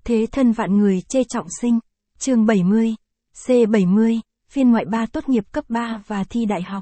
Thế thân vạn người chê trọng sinh. Chương 70. C70, phiên ngoại 3 tốt nghiệp cấp 3 và thi đại học.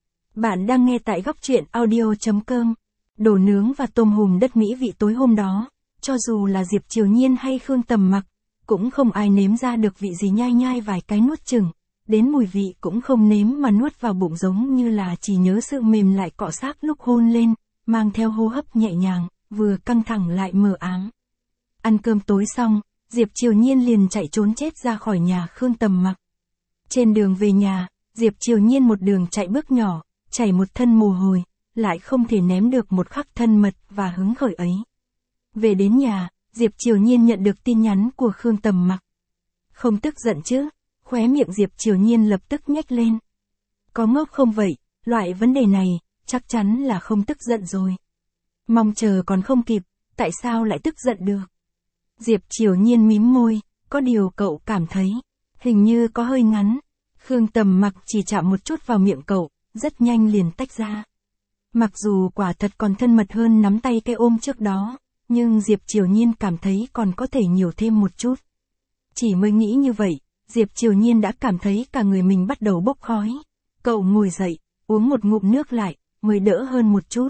Bạn đang nghe tại góc truyện audio.com. Đồ nướng và tôm hùm đất mỹ vị tối hôm đó, cho dù là Diệp Triều Nhiên hay Khương Tầm Mặc, cũng không ai nếm ra được vị gì, nhai nhai vài cái nuốt chừng. Đến mùi vị cũng không nếm mà nuốt vào bụng, giống như là chỉ nhớ sự mềm lại cọ xát lúc hôn lên, mang theo hô hấp nhẹ nhàng, vừa căng thẳng lại mờ ám. Ăn cơm tối xong, Diệp Triều Nhiên liền chạy trốn chết ra khỏi nhà Khương Tầm Mặc. Trên đường về nhà, Diệp Triều Nhiên một đường chạy bước nhỏ, chảy một thân mồ hôi, lại không thể ném được một khắc thân mật và hứng khởi ấy. Về đến nhà, Diệp Triều Nhiên nhận được tin nhắn của Khương Tầm Mặc. Không tức giận chứ? Khóe miệng Diệp Triều Nhiên lập tức nhếch lên. Có ngốc không vậy, loại vấn đề này, chắc chắn là không tức giận rồi. Mong chờ còn không kịp, tại sao lại tức giận được? Diệp Triều Nhiên mím môi, có điều cậu cảm thấy, hình như có hơi ngắn. Khương Tầm Mặc chỉ chạm một chút vào miệng cậu, rất nhanh liền tách ra. Mặc dù quả thật còn thân mật hơn nắm tay cái ôm trước đó, nhưng Diệp Triều Nhiên cảm thấy còn có thể nhiều thêm một chút. Chỉ mới nghĩ như vậy, Diệp Triều Nhiên đã cảm thấy cả người mình bắt đầu bốc khói. Cậu ngồi dậy, uống một ngụm nước lại, mới đỡ hơn một chút.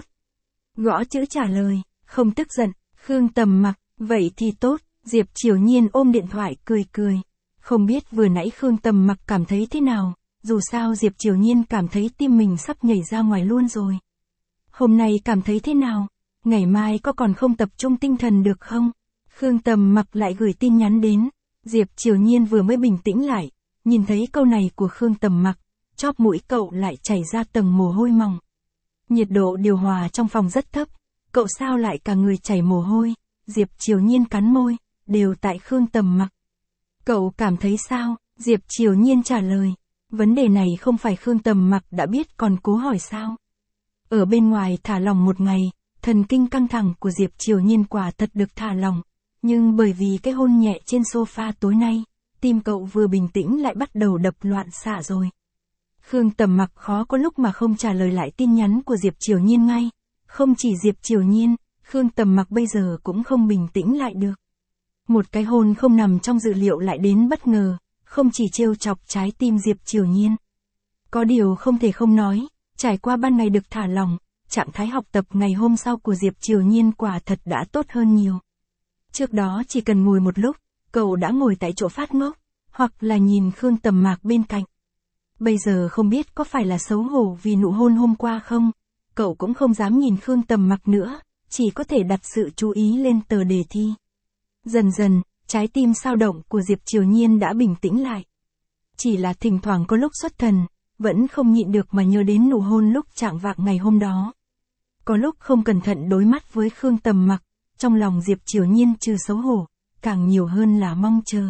Gõ chữ trả lời, không tức giận. Khương Tầm Mặc, vậy thì tốt. Diệp Triều Nhiên ôm điện thoại cười cười. Không biết vừa nãy Khương Tầm Mặc cảm thấy thế nào, dù sao Diệp Triều Nhiên cảm thấy tim mình sắp nhảy ra ngoài luôn rồi. Hôm nay cảm thấy thế nào? Ngày mai có còn không tập trung tinh thần được không? Khương Tầm Mặc lại gửi tin nhắn đến. Diệp Triều Nhiên vừa mới bình tĩnh lại, nhìn thấy câu này của Khương Tầm Mặc, chóp mũi cậu lại chảy ra tầng mồ hôi mỏng. Nhiệt độ điều hòa trong phòng rất thấp, cậu sao lại cả người chảy mồ hôi? Diệp Triều Nhiên cắn môi, đều tại Khương Tầm Mặc. Cậu cảm thấy sao? Diệp Triều Nhiên trả lời. Vấn đề này không phải Khương Tầm Mặc đã biết còn cố hỏi sao? Ở bên ngoài thả lỏng một ngày, thần kinh căng thẳng của Diệp Triều Nhiên quả thật được thả lỏng. Nhưng bởi vì cái hôn nhẹ trên sofa tối nay, tim cậu vừa bình tĩnh lại bắt đầu đập loạn xạ rồi. Khương Tầm Mặc khó có lúc mà không trả lời lại tin nhắn của Diệp Triều Nhiên ngay. Không chỉ Diệp Triều Nhiên, Khương Tầm Mặc bây giờ cũng không bình tĩnh lại được. Một cái hôn không nằm trong dự liệu lại đến bất ngờ, không chỉ trêu chọc trái tim Diệp Triều Nhiên. Có điều không thể không nói, trải qua ban ngày được thả lỏng, trạng thái học tập ngày hôm sau của Diệp Triều Nhiên quả thật đã tốt hơn nhiều. Trước đó chỉ cần ngồi một lúc, cậu đã ngồi tại chỗ phát ngốc, hoặc là nhìn Khương Tầm Mặc bên cạnh. Bây giờ không biết có phải là xấu hổ vì nụ hôn hôm qua không, cậu cũng không dám nhìn Khương Tầm Mặc nữa, chỉ có thể đặt sự chú ý lên tờ đề thi. Dần dần, trái tim sao động của Diệp Triều Nhiên đã bình tĩnh lại. Chỉ là thỉnh thoảng có lúc xuất thần, vẫn không nhịn được mà nhớ đến nụ hôn lúc chạng vạng ngày hôm đó. Có lúc không cẩn thận đối mắt với Khương Tầm Mặc, trong lòng Diệp Triều Nhiên trừ xấu hổ, càng nhiều hơn là mong chờ.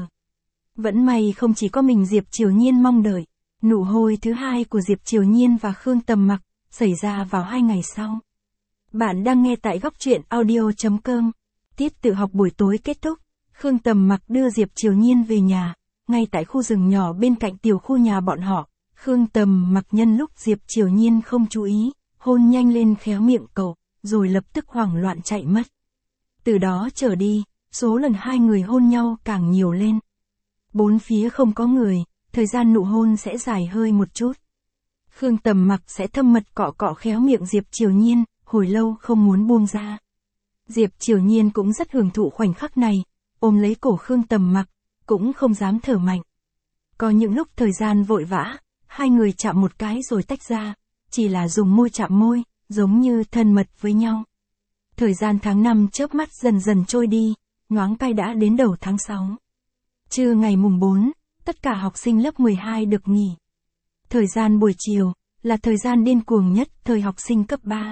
Vẫn may không chỉ có mình Diệp Triều Nhiên mong đợi, nụ hôn thứ hai của Diệp Triều Nhiên và Khương Tầm Mặc xảy ra vào 2 ngày sau. Bạn đang nghe tại góc truyện audio.com. Tiết tự học buổi tối kết thúc, Khương Tầm Mặc đưa Diệp Triều Nhiên về nhà, ngay tại khu rừng nhỏ bên cạnh tiểu khu nhà bọn họ. Khương Tầm Mặc nhân lúc Diệp Triều Nhiên không chú ý, hôn nhanh lên khéo miệng cậu, rồi lập tức hoảng loạn chạy mất. Từ đó trở đi, số lần hai người hôn nhau càng nhiều lên. Bốn phía không có người, thời gian nụ hôn sẽ dài hơi một chút. Khương Tầm Mặc sẽ thâm mật cọ cọ khéo miệng Diệp Triều Nhiên, hồi lâu không muốn buông ra. Diệp Triều Nhiên cũng rất hưởng thụ khoảnh khắc này, ôm lấy cổ Khương Tầm Mặc, cũng không dám thở mạnh. Có những lúc thời gian vội vã, hai người chạm một cái rồi tách ra, chỉ là dùng môi chạm môi, giống như thân mật với nhau. Thời gian tháng 5 chớp mắt dần dần trôi đi, nhoáng cái đã đến đầu tháng 6. Trưa ngày mùng 4, tất cả học sinh lớp 12 được nghỉ. Thời gian buổi chiều, là thời gian điên cuồng nhất thời học sinh cấp 3.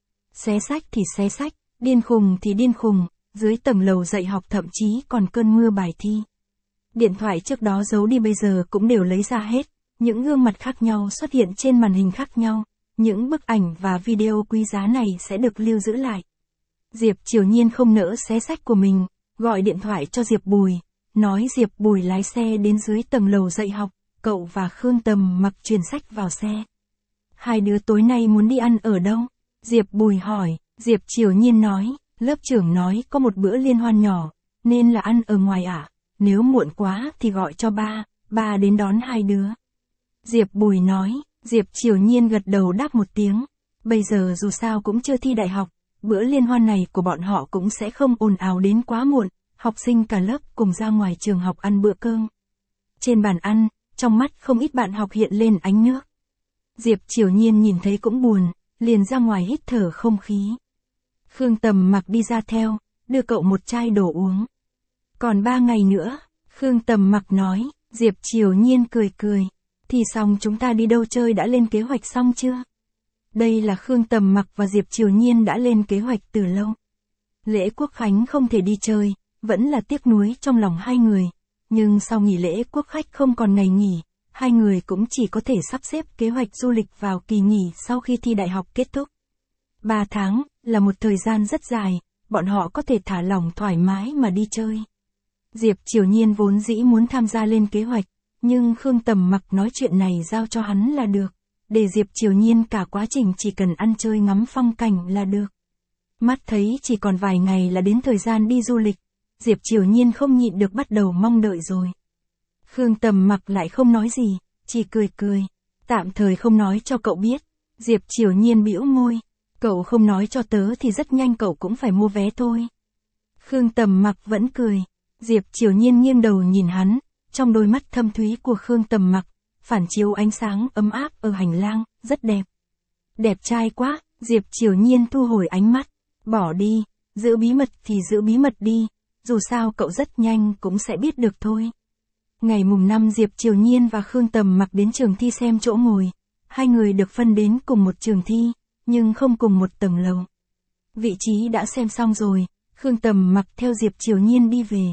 Xé sách thì xé sách, điên khùng thì điên khùng, dưới tầng lầu dạy học thậm chí còn cơn mưa bài thi. Điện thoại trước đó giấu đi bây giờ cũng đều lấy ra hết, những gương mặt khác nhau xuất hiện trên màn hình khác nhau, những bức ảnh và video quý giá này sẽ được lưu giữ lại. Diệp Triều Nhiên không nỡ xé sách của mình, gọi điện thoại cho Diệp Bùi, nói Diệp Bùi lái xe đến dưới tầng lầu dạy học, cậu và Khương Tầm Mặc truyền sách vào xe. Hai đứa tối nay muốn đi ăn ở đâu? Diệp Bùi hỏi. Diệp Triều Nhiên nói, lớp trưởng nói có một bữa liên hoan nhỏ, nên là ăn ở ngoài à? Nếu muộn quá thì gọi cho ba đến đón hai đứa. Diệp Bùi nói, Diệp Triều Nhiên gật đầu đáp một tiếng. Bây giờ dù sao cũng chưa thi đại học, bữa liên hoan này của bọn họ cũng sẽ không ồn ào đến quá muộn, học sinh cả lớp cùng ra ngoài trường học ăn bữa cơm. Trên bàn ăn, trong mắt không ít bạn học hiện lên ánh nước. Diệp Triều Nhiên nhìn thấy cũng buồn, liền ra ngoài hít thở không khí. Khương Tầm Mặc đi ra theo, đưa cậu một chai đồ uống. Còn 3 ngày nữa, Khương Tầm Mặc nói. Diệp Triều Nhiên cười cười. Thì xong chúng ta đi đâu chơi đã lên kế hoạch xong chưa? Đây là Khương Tầm Mặc và Diệp Triều Nhiên đã lên kế hoạch từ lâu. Lễ Quốc Khánh không thể đi chơi, vẫn là tiếc nuối trong lòng hai người. Nhưng sau nghỉ lễ Quốc Khánh không còn ngày nghỉ, hai người cũng chỉ có thể sắp xếp kế hoạch du lịch vào kỳ nghỉ sau khi thi đại học kết thúc. 3 tháng, là một thời gian rất dài, bọn họ có thể thả lỏng thoải mái mà đi chơi. Diệp Triều Nhiên vốn dĩ muốn tham gia lên kế hoạch, nhưng Khương Tầm Mặc nói chuyện này giao cho hắn là được. Để Diệp Triều Nhiên cả quá trình chỉ cần ăn chơi ngắm phong cảnh là được. Mắt thấy chỉ còn vài ngày là đến thời gian đi du lịch, Diệp Triều Nhiên không nhịn được bắt đầu mong đợi rồi. Khương Tầm Mặc lại không nói gì, chỉ cười cười. Tạm thời không nói cho cậu biết. Diệp Triều Nhiên bĩu môi. Cậu không nói cho tớ thì rất nhanh cậu cũng phải mua vé thôi. Khương Tầm Mặc vẫn cười. Diệp Triều Nhiên nghiêng đầu nhìn hắn, trong đôi mắt thâm thúy của Khương Tầm Mặc, phản chiếu ánh sáng ấm áp ở hành lang, rất đẹp. Đẹp trai quá, Diệp Triều Nhiên thu hồi ánh mắt. Bỏ đi, giữ bí mật thì giữ bí mật đi, dù sao cậu rất nhanh cũng sẽ biết được thôi. Ngày mùng 5 Diệp Triều Nhiên và Khương Tầm Mặc đến trường thi xem chỗ ngồi. Hai người được phân đến cùng một trường thi, nhưng không cùng một tầng lầu. Vị trí đã xem xong rồi, Khương Tầm Mặc theo Diệp Triều Nhiên đi về.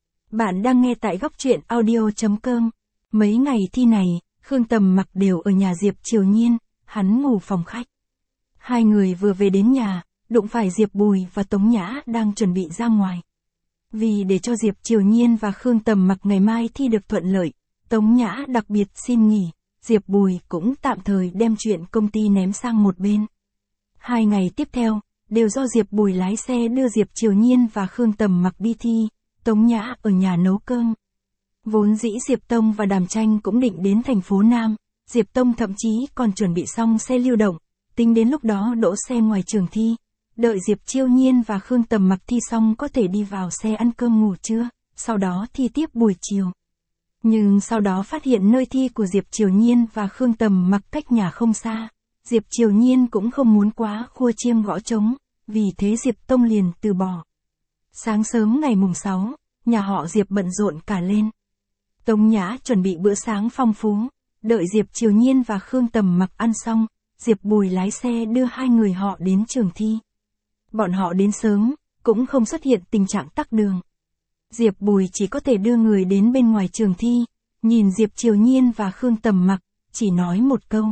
Bạn đang nghe tại góc truyện audio.com. Mấy ngày thi này, Khương Tầm Mặc đều ở nhà Diệp Triều Nhiên, hắn ngủ phòng khách. Hai người vừa về đến nhà, đụng phải Diệp Bùi và Tống Nhã đang chuẩn bị ra ngoài. Vì để cho Diệp Triều Nhiên và Khương Tầm Mặc ngày mai thi được thuận lợi, Tống Nhã đặc biệt xin nghỉ, Diệp Bùi cũng tạm thời đem chuyện công ty ném sang một bên. 2 ngày tiếp theo, đều do Diệp Bùi lái xe đưa Diệp Triều Nhiên và Khương Tầm Mặc đi thi, Tống Nhã ở nhà nấu cơm. Vốn dĩ Diệp Tông và Đàm Tranh cũng định đến thành phố Nam, Diệp Tông thậm chí còn chuẩn bị xong xe lưu động, tính đến lúc đó đỗ xe ngoài trường thi, đợi Diệp Triều Nhiên và Khương Tầm Mặc thi xong có thể đi vào xe ăn cơm ngủ trưa, sau đó thi tiếp buổi chiều. Nhưng sau đó phát hiện nơi thi của Diệp Triều Nhiên và Khương Tầm Mặc cách nhà không xa, Diệp Triều Nhiên cũng không muốn quá khua chiêng gõ trống, vì thế Diệp Tông liền từ bỏ. Sáng sớm ngày mùng 6, nhà họ Diệp bận rộn cả lên. Tống Nhã chuẩn bị bữa sáng phong phú, đợi Diệp Triều Nhiên và Khương Tầm Mặc ăn xong, Diệp Bùi lái xe đưa hai người họ đến trường thi. Bọn họ đến sớm, cũng không xuất hiện tình trạng tắc đường. Diệp Bùi chỉ có thể đưa người đến bên ngoài trường thi, nhìn Diệp Triều Nhiên và Khương Tầm Mặc, chỉ nói một câu.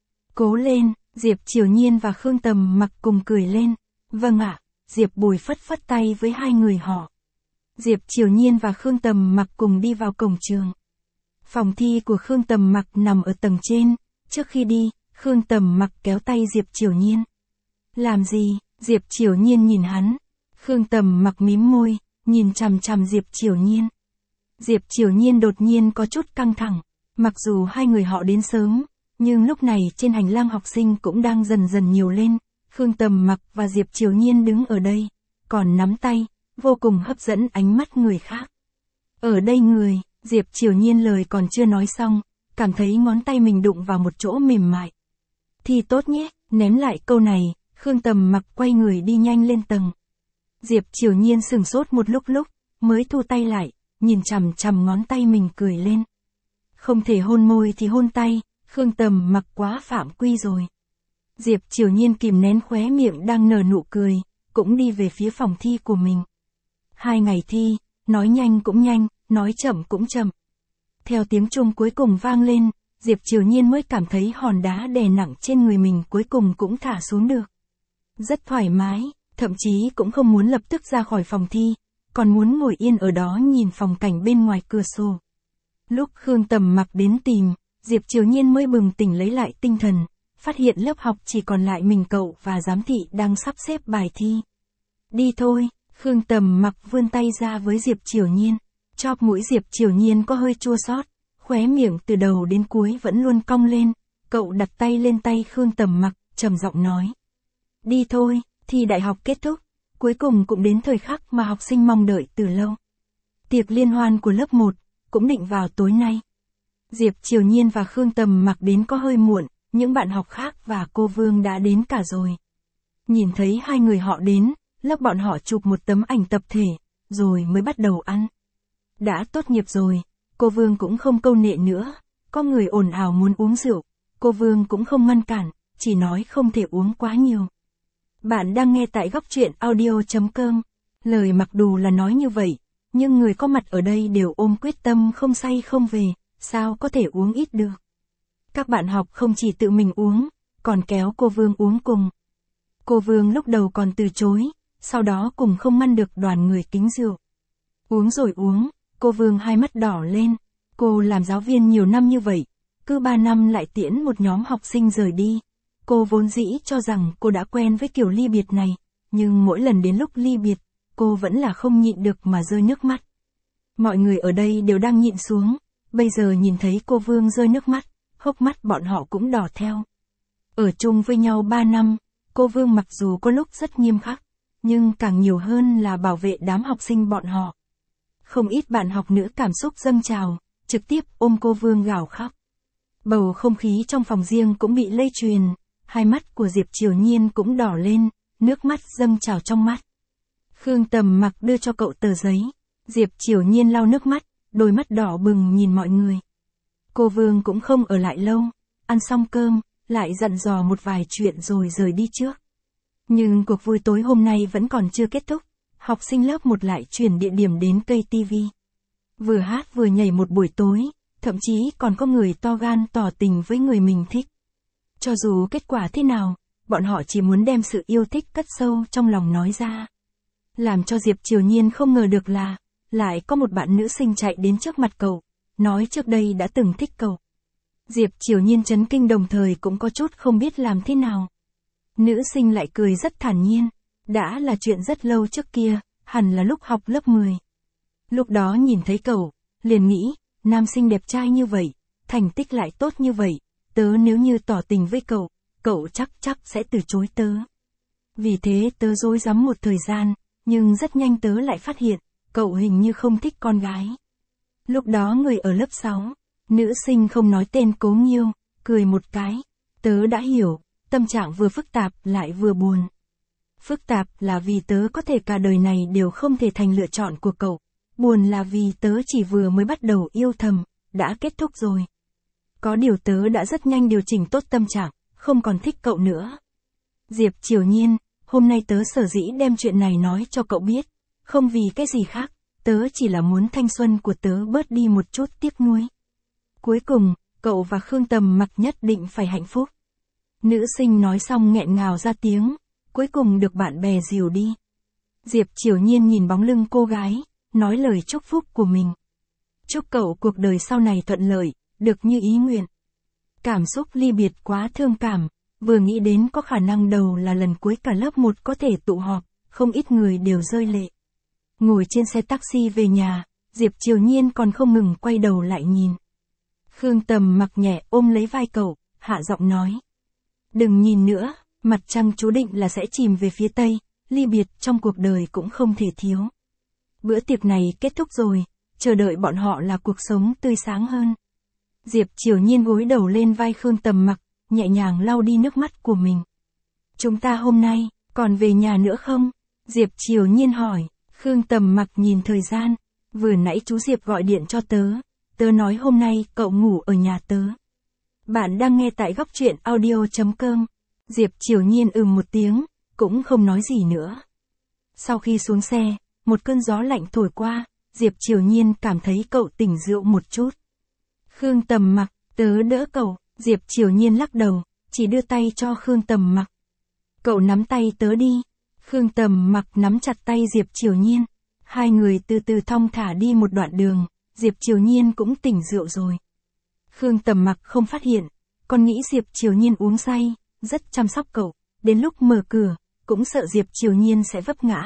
Cố lên, Diệp Triều Nhiên và Khương Tầm Mặc cùng cười lên. Vâng ạ, Diệp Bùi phất phất tay với hai người họ. Diệp Triều Nhiên và Khương Tầm Mặc cùng đi vào cổng trường. Phòng thi của Khương Tầm Mặc nằm ở tầng trên, trước khi đi, Khương Tầm Mặc kéo tay Diệp Triều Nhiên. Làm gì? Diệp Triều Nhiên nhìn hắn. Khương Tầm Mặc mím môi, nhìn chằm chằm Diệp Triều Nhiên. Diệp Triều Nhiên đột nhiên có chút căng thẳng, mặc dù hai người họ đến sớm, nhưng lúc này trên hành lang học sinh cũng đang dần dần nhiều lên. Khương Tầm Mặc và Diệp Triều Nhiên đứng ở đây, còn nắm tay, vô cùng hấp dẫn ánh mắt người khác. Ở đây người, Diệp Triều Nhiên lời còn chưa nói xong, cảm thấy ngón tay mình đụng vào một chỗ mềm mại. Thi tốt nhé, ném lại câu này, Khương Tầm Mặc quay người đi nhanh lên tầng. Diệp Triều Nhiên sửng sốt một lúc, mới thu tay lại, nhìn chằm chằm ngón tay mình cười lên. Không thể hôn môi thì hôn tay, Khương Tầm Mặc quá phạm quy rồi. Diệp Triều Nhiên kìm nén khóe miệng đang nở nụ cười, cũng đi về phía phòng thi của mình. 2 ngày thi, nói nhanh cũng nhanh, nói chậm cũng chậm. Theo tiếng chuông cuối cùng vang lên, Diệp Triều Nhiên mới cảm thấy hòn đá đè nặng trên người mình cuối cùng cũng thả xuống được. Rất thoải mái, thậm chí cũng không muốn lập tức ra khỏi phòng thi, còn muốn ngồi yên ở đó nhìn phong cảnh bên ngoài cửa sổ. Lúc Khương Tầm Mặc đến tìm, Diệp Triều Nhiên mới bừng tỉnh lấy lại tinh thần, phát hiện lớp học chỉ còn lại mình cậu và giám thị đang sắp xếp bài thi. Đi thôi, Khương Tầm Mặc vươn tay ra với Diệp Triều Nhiên. Chóp mũi Diệp Triều Nhiên có hơi chua xót, khóe miệng từ đầu đến cuối vẫn luôn cong lên. Cậu đặt tay lên tay Khương Tầm Mặc, trầm giọng nói. Đi thôi, thi đại học kết thúc. Cuối cùng cũng đến thời khắc mà học sinh mong đợi từ lâu. Tiệc liên hoan của lớp 1, cũng định vào tối nay. Diệp Triều Nhiên và Khương Tầm Mặc đến có hơi muộn, những bạn học khác và cô Vương đã đến cả rồi. Nhìn thấy hai người họ đến, lớp bọn họ chụp một tấm ảnh tập thể, rồi mới bắt đầu ăn. Đã tốt nghiệp rồi, cô Vương cũng không câu nệ nữa, có người ồn ào muốn uống rượu, cô Vương cũng không ngăn cản, chỉ nói không thể uống quá nhiều. Bạn đang nghe tại góc truyện audio.com. Lời mặc dù là nói như vậy, nhưng người có mặt ở đây đều ôm quyết tâm không say không về, sao có thể uống ít được. Các bạn học không chỉ tự mình uống, còn kéo cô Vương uống cùng. Cô Vương lúc đầu còn từ chối, sau đó cùng không ngăn được đoàn người kính rượu. Uống rồi uống, cô Vương hai mắt đỏ lên. Cô làm giáo viên nhiều năm như vậy, cứ 3 năm lại tiễn một nhóm học sinh rời đi. Cô vốn dĩ cho rằng cô đã quen với kiểu ly biệt này, nhưng mỗi lần đến lúc ly biệt, cô vẫn là không nhịn được mà rơi nước mắt. Mọi người ở đây đều đang nhịn xuống, bây giờ nhìn thấy cô Vương rơi nước mắt, hốc mắt bọn họ cũng đỏ theo. Ở chung với nhau 3 năm, cô Vương mặc dù có lúc rất nghiêm khắc, nhưng càng nhiều hơn là bảo vệ đám học sinh bọn họ. Không ít bạn học nữ cảm xúc dâng trào, trực tiếp ôm cô Vương gào khóc. Bầu không khí trong phòng riêng cũng bị lây truyền, hai mắt của Diệp Triều Nhiên cũng đỏ lên, nước mắt dâng trào trong mắt. Khương Tầm Mặc đưa cho cậu tờ giấy, Diệp Triều Nhiên lau nước mắt, đôi mắt đỏ bừng nhìn mọi người. Cô Vương cũng không ở lại lâu, ăn xong cơm, lại dặn dò một vài chuyện rồi rời đi trước. Nhưng cuộc vui tối hôm nay vẫn còn chưa kết thúc, học sinh lớp 1 lại chuyển địa điểm đến cây TV. Vừa hát vừa nhảy một buổi tối, thậm chí còn có người to gan tỏ tình với người mình thích. Cho dù kết quả thế nào, bọn họ chỉ muốn đem sự yêu thích cất sâu trong lòng nói ra. Làm cho Diệp Triều Nhiên không ngờ được là, lại có một bạn nữ sinh chạy đến trước mặt cậu, nói trước đây đã từng thích cậu. Diệp Triều Nhiên chấn kinh đồng thời cũng có chút không biết làm thế nào. Nữ sinh lại cười rất thản nhiên, đã là chuyện rất lâu trước kia, hẳn là lúc học lớp 10. Lúc đó nhìn thấy cậu, liền nghĩ, nam sinh đẹp trai như vậy, thành tích lại tốt như vậy, tớ nếu như tỏ tình với cậu, cậu chắc sẽ từ chối tớ. Vì thế tớ rối rắm một thời gian, nhưng rất nhanh tớ lại phát hiện, cậu hình như không thích con gái. Lúc đó người ở lớp 6, nữ sinh không nói tên Cố Nghiêu, cười một cái, tớ đã hiểu, tâm trạng vừa phức tạp lại vừa buồn. Phức tạp là vì tớ có thể cả đời này đều không thể thành lựa chọn của cậu, buồn là vì tớ chỉ vừa mới bắt đầu yêu thầm, đã kết thúc rồi. Có điều tớ đã rất nhanh điều chỉnh tốt tâm trạng, không còn thích cậu nữa. Diệp Triều Nhiên, hôm nay tớ sở dĩ đem chuyện này nói cho cậu biết, không vì cái gì khác, tớ chỉ là muốn thanh xuân của tớ bớt đi một chút tiếc nuối. Cuối cùng, cậu và Khương Tầm Mặc nhất định phải hạnh phúc. Nữ sinh nói xong nghẹn ngào ra tiếng, cuối cùng được bạn bè dìu đi. Diệp Triều Nhiên nhìn bóng lưng cô gái, nói lời chúc phúc của mình. Chúc cậu cuộc đời sau này thuận lợi, được như ý nguyện. Cảm xúc ly biệt quá thương cảm, vừa nghĩ đến có khả năng đầu là lần cuối cả lớp 1 có thể tụ họp, không ít người đều rơi lệ. Ngồi trên xe taxi về nhà, Diệp Triều Nhiên còn không ngừng quay đầu lại nhìn. Khương Tầm Mặc nhẹ ôm lấy vai cậu, hạ giọng nói. Đừng nhìn nữa, mặt trăng chú định là sẽ chìm về phía tây, ly biệt trong cuộc đời cũng không thể thiếu. Bữa tiệc này kết thúc rồi, chờ đợi bọn họ là cuộc sống tươi sáng hơn. Diệp Triều Nhiên gối đầu lên vai Khương Tầm Mặc, nhẹ nhàng lau đi nước mắt của mình. Chúng ta hôm nay, còn về nhà nữa không? Diệp Triều Nhiên hỏi. Khương Tầm Mặc nhìn thời gian, vừa nãy chú Diệp gọi điện cho tớ, tớ nói hôm nay cậu ngủ ở nhà tớ. Bạn đang nghe tại góc truyện audio.com. Diệp Triều Nhiên một tiếng, cũng không nói gì nữa. Sau khi xuống xe, một cơn gió lạnh thổi qua, Diệp Triều Nhiên cảm thấy cậu tỉnh rượu một chút. Khương Tầm Mặc, tớ đỡ cậu, Diệp Triều Nhiên lắc đầu, chỉ đưa tay cho Khương Tầm Mặc. Cậu nắm tay tớ đi. Khương Tầm Mặc nắm chặt tay Diệp Triều Nhiên. Hai người từ từ thong thả đi một đoạn đường, Diệp Triều Nhiên cũng tỉnh rượu rồi. Khương Tầm Mặc không phát hiện, còn nghĩ Diệp Triều Nhiên uống say, rất chăm sóc cậu, đến lúc mở cửa, cũng sợ Diệp Triều Nhiên sẽ vấp ngã,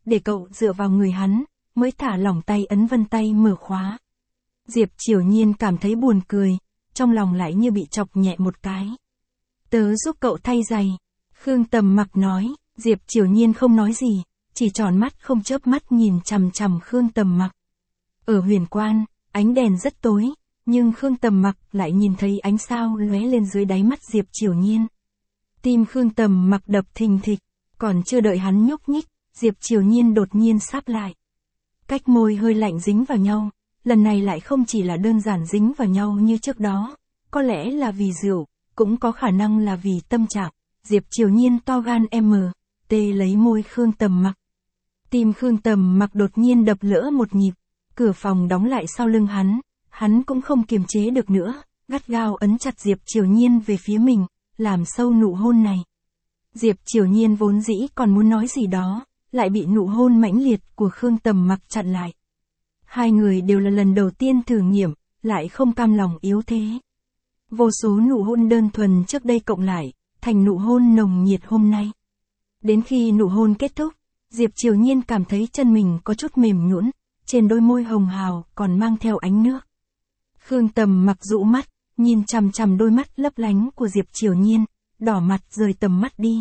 để cậu dựa vào người hắn, mới thả lỏng tay ấn vân tay mở khóa. Diệp Triều Nhiên cảm thấy buồn cười, trong lòng lại như bị chọc nhẹ một cái. Tớ giúp cậu thay giày. Khương Tầm Mặc nói, Diệp Triều Nhiên không nói gì, chỉ tròn mắt không chớp mắt nhìn chằm chằm Khương Tầm Mặc. Ở Huyền Quan, ánh đèn rất tối, nhưng Khương Tầm Mặc lại nhìn thấy ánh sao lóe lên dưới đáy mắt Diệp Triều Nhiên. Tim Khương Tầm Mặc đập thình thịch, còn chưa đợi hắn nhúc nhích, Diệp Triều Nhiên đột nhiên sáp lại. Cách môi hơi lạnh dính vào nhau, lần này lại không chỉ là đơn giản dính vào nhau như trước đó, có lẽ là vì rượu, cũng có khả năng là vì tâm trạng. Diệp Triều Nhiên to gan tê lấy môi Khương Tầm Mặc. Tim Khương Tầm Mặc đột nhiên đập lỡ một nhịp, cửa phòng đóng lại sau lưng hắn cũng không kiềm chế được nữa, gắt gao ấn chặt Diệp Triều Nhiên về phía mình, làm sâu nụ hôn này. Diệp Triều Nhiên vốn dĩ còn muốn nói gì đó, lại bị nụ hôn mãnh liệt của Khương Tầm Mặc chặn lại. Hai người đều là lần đầu tiên thử nghiệm, lại không cam lòng yếu thế. Vô số nụ hôn đơn thuần trước đây cộng lại, thành nụ hôn nồng nhiệt hôm nay. Đến khi nụ hôn kết thúc, Diệp Triều Nhiên cảm thấy chân mình có chút mềm nhũn, trên đôi môi hồng hào còn mang theo ánh nước. Khương Tầm Mặc dụ mắt, nhìn chằm chằm đôi mắt lấp lánh của Diệp Triều Nhiên, đỏ mặt rời tầm mắt đi.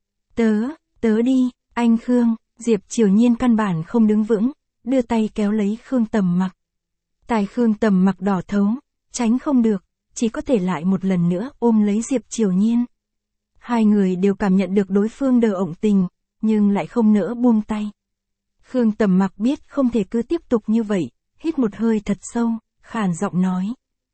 Tớ đi, anh Khương. Diệp Triều Nhiên căn bản không đứng vững, đưa tay kéo lấy Khương Tầm Mặc. Tai Khương Tầm Mặc đỏ thấu, tránh không được, chỉ có thể lại một lần nữa ôm lấy Diệp Triều Nhiên. Hai người đều cảm nhận được đối phương đờ ổng tình, nhưng lại không nỡ buông tay. Khương Tầm Mặc biết không thể cứ tiếp tục như vậy, hít một hơi thật sâu, khàn giọng nói.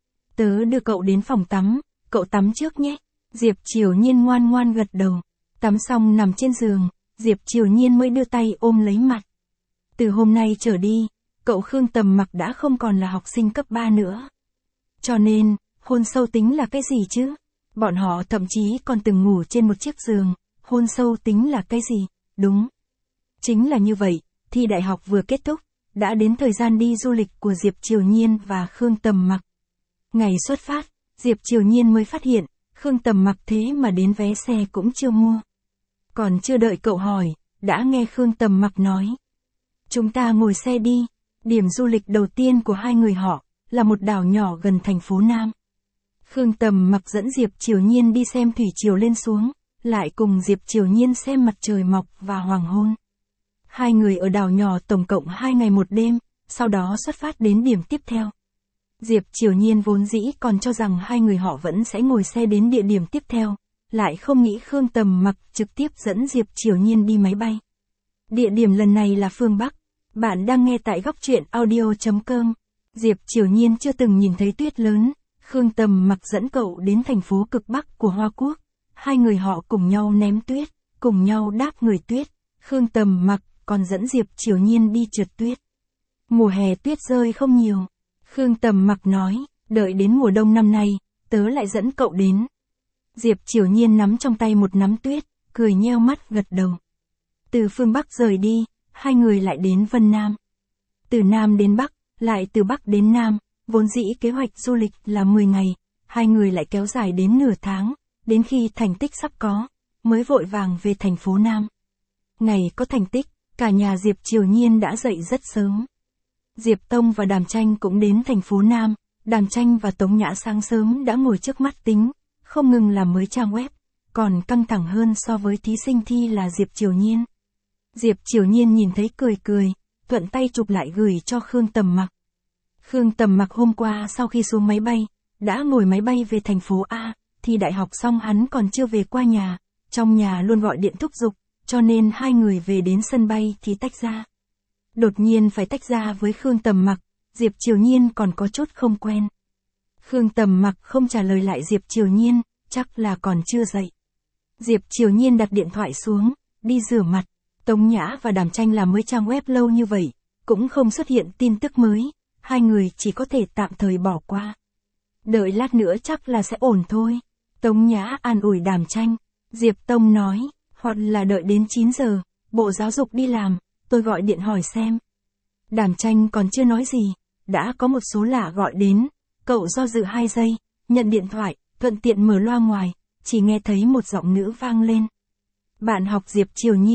Tớ đưa cậu đến phòng tắm, cậu tắm trước nhé. Diệp Triều Nhiên ngoan ngoan gật đầu. Tắm xong nằm trên giường, Diệp Triều Nhiên mới đưa tay ôm lấy mặt. Từ hôm nay trở đi, cậu Khương Tầm Mặc đã không còn là học sinh cấp 3 nữa. Cho nên, hôn sâu tính là cái gì chứ? Bọn họ thậm chí còn từng ngủ trên một chiếc giường, hôn sâu tính là cái gì? Đúng. Chính là như vậy, thi đại học vừa kết thúc, đã đến thời gian đi du lịch của Diệp Triều Nhiên và Khương Tầm Mặc. Ngày xuất phát, Diệp Triều Nhiên mới phát hiện, Khương Tầm Mặc thế mà đến vé xe cũng chưa mua. Còn chưa đợi cậu hỏi, đã nghe Khương Tầm Mặc nói. Chúng ta ngồi xe đi, điểm du lịch đầu tiên của hai người họ, là một đảo nhỏ gần thành phố Nam. Khương Tầm Mặc dẫn Diệp Triều Nhiên đi xem thủy triều lên xuống, lại cùng Diệp Triều Nhiên xem mặt trời mọc và hoàng hôn. Hai người ở đảo nhỏ tổng cộng 2 ngày 1 đêm, sau đó xuất phát đến điểm tiếp theo. Diệp Triều Nhiên vốn dĩ còn cho rằng hai người họ vẫn sẽ ngồi xe đến địa điểm tiếp theo, lại không nghĩ Khương Tầm Mặc trực tiếp dẫn Diệp Triều Nhiên đi máy bay. Địa điểm lần này là phương Bắc. Bạn đang nghe tại góc truyện audio.com. Diệp Triều Nhiên chưa từng nhìn thấy tuyết lớn, Khương Tầm Mặc dẫn cậu đến thành phố cực Bắc của Hoa Quốc. Hai người họ cùng nhau ném tuyết, cùng nhau đáp người tuyết. Khương Tầm Mặc còn dẫn Diệp Triều Nhiên đi trượt tuyết. Mùa hè tuyết rơi không nhiều. Khương Tầm Mặc nói, đợi đến mùa đông năm nay, tớ lại dẫn cậu đến. Diệp Triều Nhiên nắm trong tay một nắm tuyết, cười nheo mắt gật đầu. Từ phương Bắc rời đi, hai người lại đến Vân Nam. Từ Nam đến Bắc, lại từ Bắc đến Nam, vốn dĩ kế hoạch du lịch là 10 ngày, hai người lại kéo dài đến nửa tháng, đến khi thành tích sắp có, mới vội vàng về thành phố Nam. Ngày có thành tích, cả nhà Diệp Triều Nhiên đã dậy rất sớm. Diệp Tông và Đàm Tranh cũng đến thành phố Nam, Đàm Tranh và Tống Nhã sáng sớm đã ngồi trước mắt tính, không ngừng làm mới trang web, còn căng thẳng hơn so với thí sinh thi là Diệp Triều Nhiên. Diệp Triều Nhiên nhìn thấy cười, thuận tay chụp lại gửi cho Khương Tầm Mặc. Khương Tầm Mặc hôm qua sau khi xuống máy bay, đã ngồi máy bay về thành phố A, thì đại học xong hắn còn chưa về qua nhà, trong nhà luôn gọi điện thúc giục, cho nên hai người về đến sân bay thì tách ra. Đột nhiên phải tách ra với Khương Tầm Mặc, Diệp Triều Nhiên còn có chút không quen. Khương Tầm Mặc không trả lời lại Diệp Triều Nhiên, chắc là còn chưa dậy. Diệp Triều Nhiên đặt điện thoại xuống, đi rửa mặt. Tống Nhã và Đàm Tranh làm mới trang web lâu như vậy, cũng không xuất hiện tin tức mới, hai người chỉ có thể tạm thời bỏ qua. Đợi lát nữa chắc là sẽ ổn thôi. Tống Nhã an ủi Đàm Tranh. Diệp Tông nói, hoặc là đợi đến 9 giờ, Bộ Giáo dục đi làm, tôi gọi điện hỏi xem. Đàm Tranh còn chưa nói gì, đã có một số lạ gọi đến, cậu do dự 2 giây, nhận điện thoại, thuận tiện mở loa ngoài, chỉ nghe thấy một giọng nữ vang lên. Bạn học Diệp Triều Nhiên,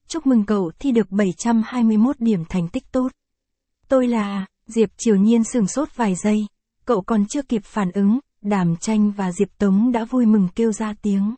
chúc mừng cậu thi được 721 điểm thành tích tốt. Tôi là, Diệp Triều Nhiên sửng sốt vài giây, cậu còn chưa kịp phản ứng, Đàm Tranh và Diệp Tống đã vui mừng kêu ra tiếng.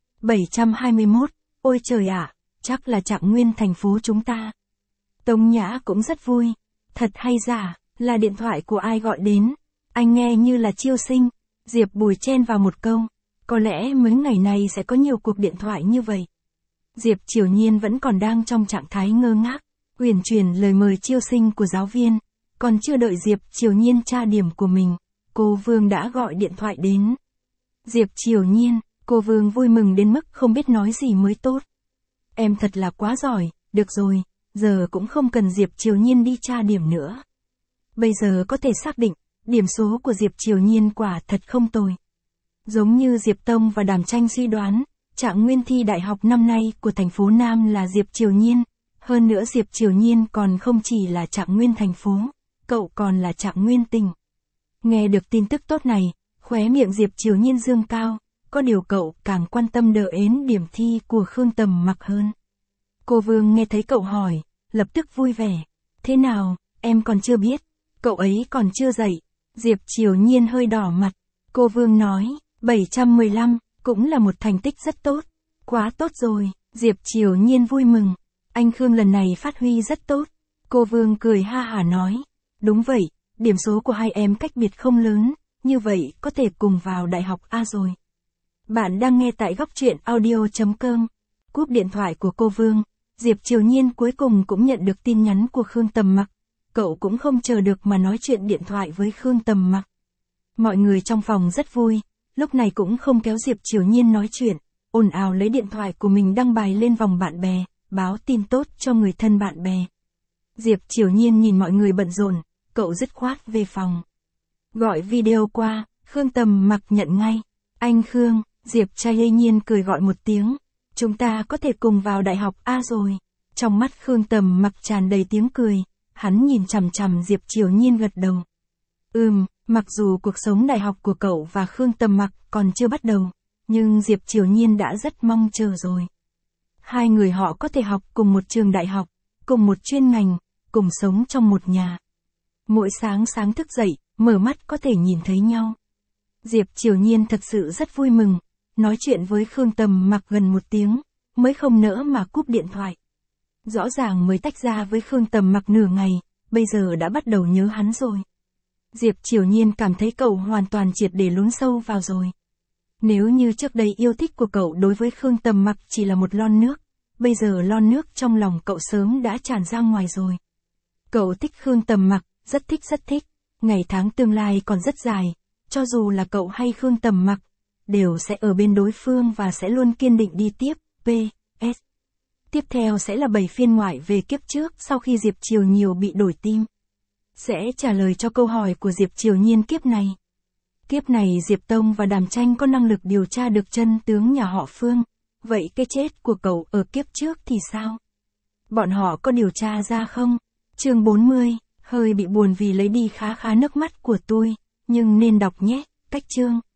721, ôi trời ạ, chắc là Trạng Nguyên thành phố chúng ta. Tống Nhã cũng rất vui, thật hay giả, là điện thoại của ai gọi đến, anh nghe như là Chiêu Sinh. Diệp Bùi chen vào một câu, có lẽ mấy ngày này sẽ có nhiều cuộc điện thoại như vậy. Diệp Triều Nhiên vẫn còn đang trong trạng thái ngơ ngác, uyển chuyển lời mời Chiêu Sinh của giáo viên, còn chưa đợi Diệp Triều Nhiên tra điểm của mình, cô Vương đã gọi điện thoại đến. Diệp Triều Nhiên, cô Vương vui mừng đến mức không biết nói gì mới tốt. Em thật là quá giỏi, được rồi, giờ cũng không cần Diệp Triều Nhiên đi tra điểm nữa. Bây giờ có thể xác định, điểm số của Diệp Triều Nhiên quả thật không tồi. Giống như Diệp Tông và Đàm Tranh suy đoán, Trạng Nguyên thi đại học năm nay của thành phố Nam là Diệp Triều Nhiên. Hơn nữa Diệp Triều Nhiên còn không chỉ là Trạng Nguyên thành phố, cậu còn là Trạng Nguyên tỉnh. Nghe được tin tức tốt này, khóe miệng Diệp Triều Nhiên dương cao, có điều cậu càng quan tâm đợi đến điểm thi của Khương Tầm Mặc hơn. Cô Vương nghe thấy cậu hỏi, lập tức vui vẻ. Thế nào, em còn chưa biết, cậu ấy còn chưa dậy. Diệp Triều Nhiên hơi đỏ mặt. Cô Vương nói, 715, cũng là một thành tích rất tốt. Quá tốt rồi, Diệp Triều Nhiên vui mừng. Anh Khương lần này phát huy rất tốt. Cô Vương cười ha hả nói, đúng vậy, điểm số của hai em cách biệt không lớn, như vậy có thể cùng vào đại học A rồi. Bạn đang nghe tại góc truyện audio.com. Cúp điện thoại của cô Vương, Diệp Triều Nhiên cuối cùng cũng nhận được tin nhắn của Khương Tầm Mặc. Cậu cũng không chờ được mà nói chuyện điện thoại với Khương Tầm Mặc. Mọi người trong phòng rất vui, lúc này cũng không kéo Diệp Triều Nhiên nói chuyện, ồn ào lấy điện thoại của mình đăng bài lên vòng bạn bè, báo tin tốt cho người thân bạn bè. Diệp Triều Nhiên nhìn mọi người bận rộn, cậu dứt khoát về phòng. Gọi video qua, Khương Tầm Mặc nhận ngay. Anh Khương, Diệp Triều Nhiên cười gọi một tiếng. Chúng ta có thể cùng vào đại học A rồi. Trong mắt Khương Tầm Mặc tràn đầy tiếng cười, hắn nhìn chằm chằm Diệp Triều Nhiên gật đầu. Mặc dù cuộc sống đại học của cậu và Khương Tầm Mặc còn chưa bắt đầu, nhưng Diệp Triều Nhiên đã rất mong chờ rồi. Hai người họ có thể học cùng một trường đại học, cùng một chuyên ngành, cùng sống trong một nhà. Mỗi sáng thức dậy, mở mắt có thể nhìn thấy nhau. Diệp Triều Nhiên thật sự rất vui mừng, nói chuyện với Khương Tầm Mặc gần một tiếng, mới không nỡ mà cúp điện thoại. Rõ ràng mới tách ra với Khương Tầm Mặc nửa ngày, bây giờ đã bắt đầu nhớ hắn rồi. Diệp Triều Nhiên cảm thấy cậu hoàn toàn triệt để lún sâu vào rồi. Nếu như trước đây yêu thích của cậu đối với Khương Tầm Mặc chỉ là một lon nước, bây giờ lon nước trong lòng cậu sớm đã tràn ra ngoài rồi. Cậu thích Khương Tầm Mặc, rất thích, ngày tháng tương lai còn rất dài, cho dù là cậu hay Khương Tầm Mặc, đều sẽ ở bên đối phương và sẽ luôn kiên định đi tiếp. P.S. Tiếp theo sẽ là 7 phiên ngoại về kiếp trước sau khi Diệp Triều Nhiều bị đổi tim. Sẽ trả lời cho câu hỏi của Diệp Triều Nhiên kiếp này. Kiếp này Diệp Tông và Đàm Tranh có năng lực điều tra được chân tướng nhà họ Phương. Vậy cái chết của cậu ở kiếp trước thì sao? Bọn họ có điều tra ra không? Chương 40, hơi bị buồn vì lấy đi khá nước mắt của tôi, nhưng nên đọc nhé, cách chương.